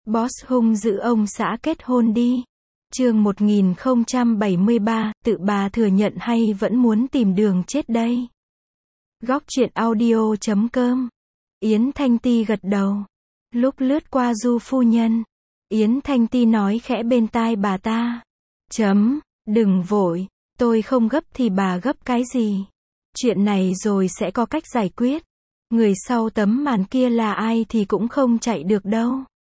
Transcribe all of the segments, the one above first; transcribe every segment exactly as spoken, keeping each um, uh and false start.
Boss hung dữ ông xã kết hôn đi. Chương một nghìn không trăm bảy mươi ba, tự bà thừa nhận hay vẫn muốn tìm đường chết đây? Góc truyện audio chấm com. Yến Thanh Ti gật đầu. Lúc lướt qua Du phu nhân, Yến Thanh Ti nói khẽ bên tai bà ta. Chấm, đừng vội, tôi không gấp thì bà gấp cái gì? Chuyện này rồi sẽ có cách giải quyết. Người sau tấm màn kia là ai thì cũng không chạy được đâu.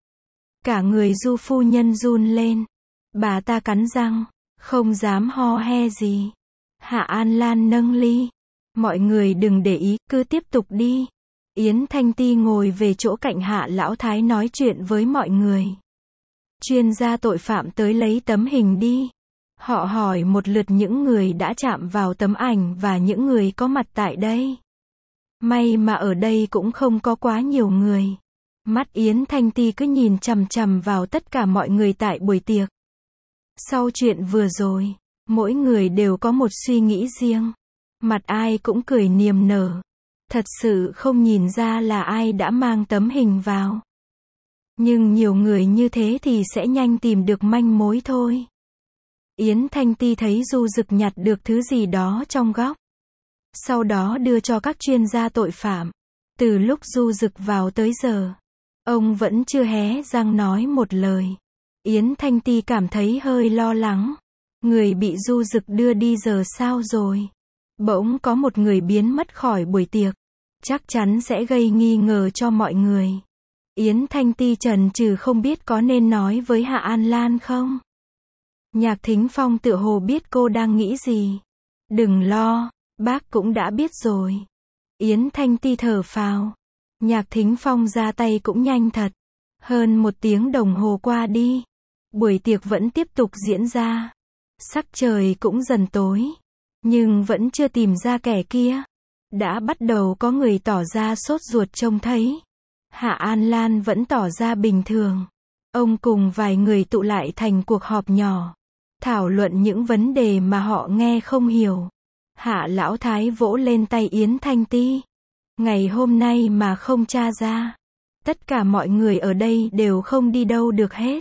Cả người Du phu nhân run lên. Bà ta cắn răng, không dám ho he gì. Hạ An Lan nâng ly. Mọi người đừng để ý, cứ tiếp tục đi. Yến Thanh Ti ngồi về chỗ cạnh Hạ Lão Thái nói chuyện với mọi người. Chuyên gia tội phạm tới lấy tấm hình đi. Họ hỏi một lượt những người đã chạm vào tấm ảnh và những người có mặt tại đây. May mà ở đây cũng không có quá nhiều người. Mắt Yến Thanh Ti cứ nhìn chằm chằm vào tất cả mọi người tại buổi tiệc. Sau chuyện vừa rồi, mỗi người đều có một suy nghĩ riêng. Mặt ai cũng cười niềm nở. Thật sự không nhìn ra là ai đã mang tấm hình vào. Nhưng nhiều người như thế thì sẽ nhanh tìm được manh mối thôi. Yến Thanh Ti thấy Du Dực nhặt được thứ gì đó trong góc. Sau đó đưa cho các chuyên gia tội phạm. Từ lúc Du Dực vào tới giờ, ông vẫn chưa hé răng nói một lời. Yến Thanh Ti cảm thấy hơi lo lắng. Người bị Du Dực đưa đi giờ sao rồi? Bỗng có một người biến mất khỏi buổi tiệc. Chắc chắn sẽ gây nghi ngờ cho mọi người. Yến Thanh Ti chần chừ không biết có nên nói với Hạ An Lan không? Nhạc Thính Phong tựa hồ biết cô đang nghĩ gì. Đừng lo, bác cũng đã biết rồi. Yến Thanh Ti thở phào. Nhạc Thính Phong ra tay cũng nhanh thật. Hơn một tiếng đồng hồ qua đi. Buổi tiệc vẫn tiếp tục diễn ra. Sắc trời cũng dần tối. Nhưng vẫn chưa tìm ra kẻ kia. Đã bắt đầu có người tỏ ra sốt ruột trông thấy. Hạ An Lan vẫn tỏ ra bình thường. Ông cùng vài người tụ lại thành cuộc họp nhỏ. Thảo luận những vấn đề mà họ nghe không hiểu. Hạ Lão Thái vỗ lên tay Yến Thanh Ti. Ngày hôm nay mà không tra ra, tất cả mọi người ở đây đều không đi đâu được hết.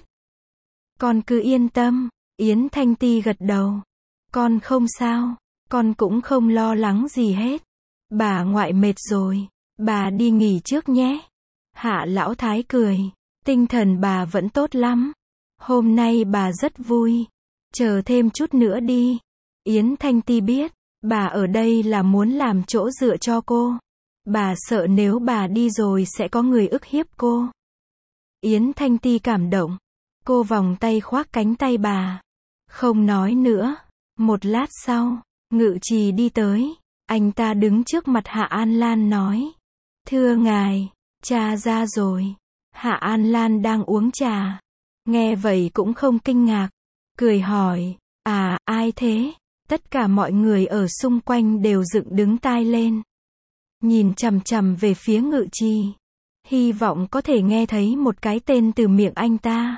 Con cứ yên tâm. Yến Thanh Ti gật đầu. Con không sao. Con cũng không lo lắng gì hết. Bà ngoại mệt rồi. Bà đi nghỉ trước nhé. Hạ Lão Thái cười. Tinh thần bà vẫn tốt lắm. Hôm nay bà rất vui. Chờ thêm chút nữa đi. Yến Thanh Ti biết, bà ở đây là muốn làm chỗ dựa cho cô. Bà sợ nếu bà đi rồi sẽ có người ức hiếp cô. Yến Thanh Ti cảm động. Cô vòng tay khoác cánh tay bà. Không nói nữa. Một lát sau, Ngự Trì đi tới. Anh ta đứng trước mặt Hạ An Lan nói. Thưa ngài, cha ra rồi. Hạ An Lan đang uống trà. Nghe vậy cũng không kinh ngạc. Cười hỏi, à, ai thế? Tất cả mọi người ở xung quanh đều dựng đứng tai lên. Nhìn chằm chằm về phía Ngự Trì. Hy vọng có thể nghe thấy một cái tên từ miệng anh ta.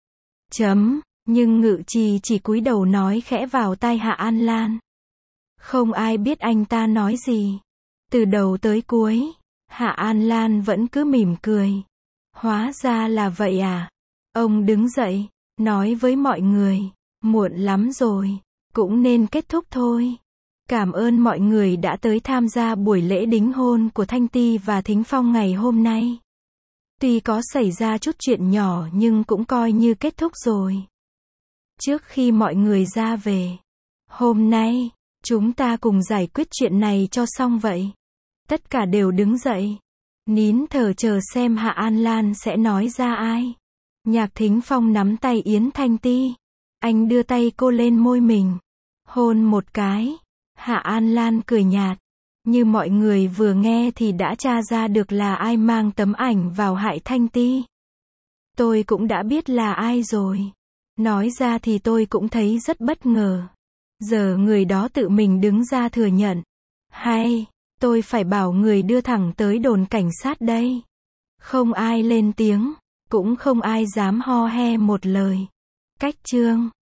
Chấm, nhưng Ngự Trì chỉ cúi đầu nói khẽ vào tai Hạ An Lan. Không ai biết anh ta nói gì. Từ đầu tới cuối, Hạ An Lan vẫn cứ mỉm cười. Hóa ra là vậy à? Ông đứng dậy, nói với mọi người, muộn lắm rồi, cũng nên kết thúc thôi. Cảm ơn mọi người đã tới tham gia buổi lễ đính hôn của Thanh Ti và Thính Phong ngày hôm nay. Tuy có xảy ra chút chuyện nhỏ nhưng cũng coi như kết thúc rồi. Trước khi mọi người ra về, hôm nay, chúng ta cùng giải quyết chuyện này cho xong vậy. Tất cả đều đứng dậy, nín thở chờ xem Hạ An Lan sẽ nói ra ai. Nhạc Thính Phong nắm tay Yến Thanh Ti. Anh đưa tay cô lên môi mình. Hôn một cái. Hạ An Lan cười nhạt. Như mọi người vừa nghe thì đã tra ra được là ai mang tấm ảnh vào hại Thanh Ti. Tôi cũng đã biết là ai rồi. Nói ra thì tôi cũng thấy rất bất ngờ. Giờ người đó tự mình đứng ra thừa nhận. Hay, tôi phải bảo người đưa thẳng tới đồn cảnh sát đây. Không ai lên tiếng. Cũng không ai dám ho he một lời. Cách chương